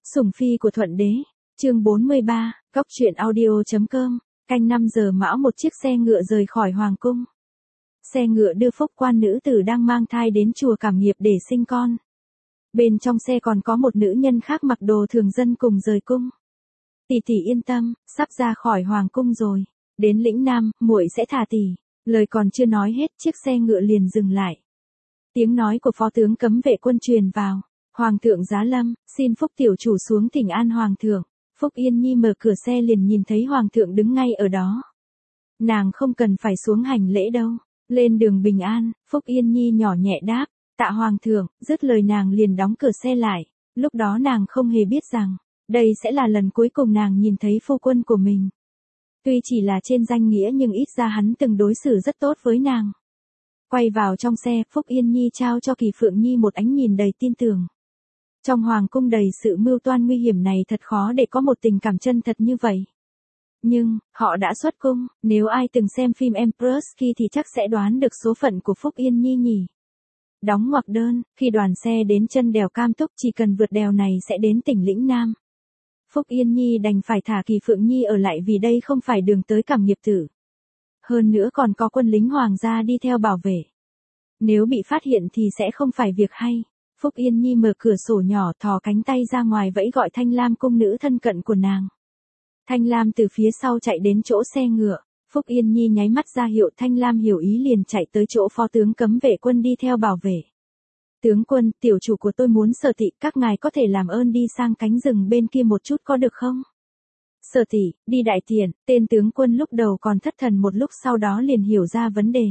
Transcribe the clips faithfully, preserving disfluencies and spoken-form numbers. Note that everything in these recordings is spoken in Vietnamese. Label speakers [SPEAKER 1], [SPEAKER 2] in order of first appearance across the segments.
[SPEAKER 1] Sủng phi của Thuận Đế, chương bốn mươi ba, Cóc truyện audio.com, canh năm giờ mão một chiếc xe ngựa rời khỏi hoàng cung. Xe ngựa đưa Phúc quan nữ tử đang mang thai đến chùa Cảm Nghiệp để sinh con. Bên trong xe còn có một nữ nhân khác mặc đồ thường dân cùng rời cung. Tỷ tỷ yên tâm, sắp ra khỏi hoàng cung rồi, đến lĩnh Nam, muội sẽ thả tỷ. Lời còn chưa nói hết, chiếc xe ngựa liền dừng lại. Tiếng nói của phó tướng cấm vệ quân truyền vào. Hoàng thượng giá lâm, xin Phúc tiểu chủ xuống thỉnh an hoàng thượng. Phúc Yên Nhi mở cửa xe liền nhìn thấy hoàng thượng đứng ngay ở đó. Nàng không cần phải xuống hành lễ đâu. Lên đường bình an, Phúc Yên Nhi nhỏ nhẹ đáp, tạ hoàng thượng, dứt lời nàng liền đóng cửa xe lại. Lúc đó nàng không hề biết rằng, đây sẽ là lần cuối cùng nàng nhìn thấy phu quân của mình. Tuy chỉ là trên danh nghĩa nhưng ít ra hắn từng đối xử rất tốt với nàng. Quay vào trong xe, Phúc Yên Nhi trao cho Kỳ Phượng Nhi một ánh nhìn đầy tin tưởng. Trong hoàng cung đầy sự mưu toan nguy hiểm này thật khó để có một tình cảm chân thật như vậy. Nhưng, họ đã xuất cung, nếu ai từng xem phim Empress Ki thì chắc sẽ đoán được số phận của Phúc Yên Nhi nhỉ. Đóng ngoặc đơn, khi đoàn xe đến chân đèo Cam Túc chỉ cần vượt đèo này sẽ đến tỉnh lĩnh Nam. Phúc Yên Nhi đành phải thả Kỳ Phượng Nhi ở lại vì đây không phải đường tới Cảm Nghiệp tử. Hơn nữa còn có quân lính hoàng gia đi theo bảo vệ. Nếu bị phát hiện thì sẽ không phải việc hay. Phúc Yên Nhi mở cửa sổ nhỏ thò cánh tay ra ngoài vẫy gọi Thanh Lam cung nữ thân cận của nàng. Thanh Lam từ phía sau chạy đến chỗ xe ngựa. Phúc Yên Nhi nháy mắt ra hiệu Thanh Lam hiểu ý liền chạy tới chỗ phó tướng cấm vệ quân đi theo bảo vệ. Tướng quân, tiểu chủ của tôi muốn Sở tỷ, các ngài có thể làm ơn đi sang cánh rừng bên kia một chút có được không? Sở tỷ, đi đại tiện, tên tướng quân lúc đầu còn thất thần một lúc sau đó liền hiểu ra vấn đề.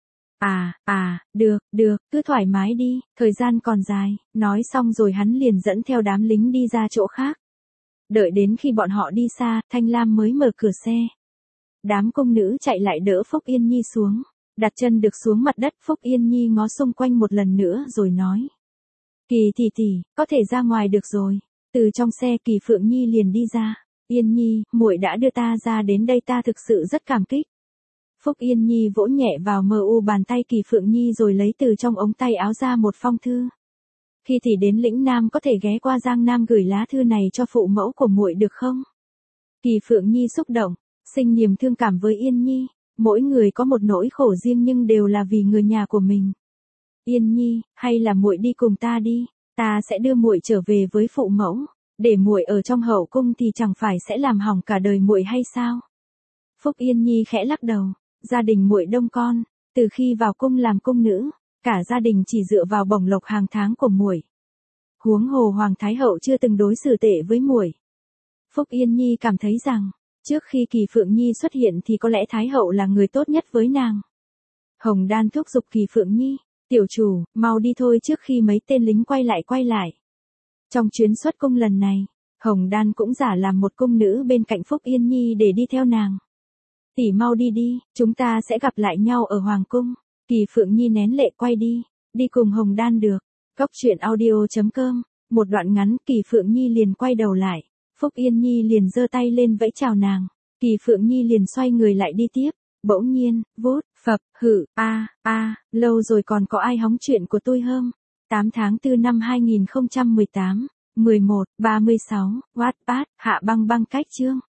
[SPEAKER 1] À, à, được, được, cứ thoải mái đi, thời gian còn dài, nói xong rồi hắn liền dẫn theo đám lính đi ra chỗ khác. Đợi đến khi bọn họ đi xa, Thanh Lam mới mở cửa xe. Đám cung nữ chạy lại đỡ Phúc Yên Nhi xuống, đặt chân được xuống mặt đất. Phúc Yên Nhi ngó xung quanh một lần nữa rồi nói. Kỳ tỷ tỷ, có thể ra ngoài được rồi. Từ trong xe Kỳ Phượng Nhi liền đi ra. Yên Nhi, muội đã đưa ta ra đến đây ta thực sự rất cảm kích. Phúc Yên Nhi vỗ nhẹ vào mờ u bàn tay Kỳ Phượng Nhi rồi lấy từ trong ống tay áo ra một phong thư. Khi thì đến lĩnh Nam có thể ghé qua Giang Nam gửi lá thư này cho phụ mẫu của muội được không? Kỳ Phượng Nhi xúc động, sinh niềm thương cảm với Yên Nhi. Mỗi người có một nỗi khổ riêng nhưng đều là vì người nhà của mình. Yên Nhi, hay là muội đi cùng ta đi, ta sẽ đưa muội trở về với phụ mẫu. Để muội ở trong hậu cung thì chẳng phải sẽ làm hỏng cả đời muội hay sao? Phúc Yên Nhi khẽ lắc đầu. Gia đình muội đông con, từ khi vào cung làm cung nữ, cả gia đình chỉ dựa vào bổng lộc hàng tháng của muội. Huống hồ hoàng thái hậu chưa từng đối xử tệ với muội. Phúc Yên Nhi cảm thấy rằng, trước khi Kỳ Phượng Nhi xuất hiện thì có lẽ thái hậu là người tốt nhất với nàng. Hồng Đan thúc giục Kỳ Phượng Nhi, tiểu chủ, mau đi thôi trước khi mấy tên lính quay lại quay lại. Trong chuyến xuất cung lần này, Hồng Đan cũng giả làm một cung nữ bên cạnh Phúc Yên Nhi để đi theo nàng. Tỷ mau đi đi, chúng ta sẽ gặp lại nhau ở hoàng cung. Kỳ Phượng Nhi nén lệ quay đi, đi cùng Hồng Đan được. Cóc truyện audio.com, một đoạn ngắn Kỳ Phượng Nhi liền quay đầu lại. Phúc Yên Nhi liền giơ tay lên vẫy chào nàng. Kỳ Phượng Nhi liền xoay người lại đi tiếp. Bỗng nhiên, vút, phập, hử, a, a, lâu rồi còn có ai hóng chuyện của tôi không? tám tháng tư năm hai nghìn không trăm mười tám, mười một, ba mươi sáu, Wattpad, Hạ Băng Băng cách chương.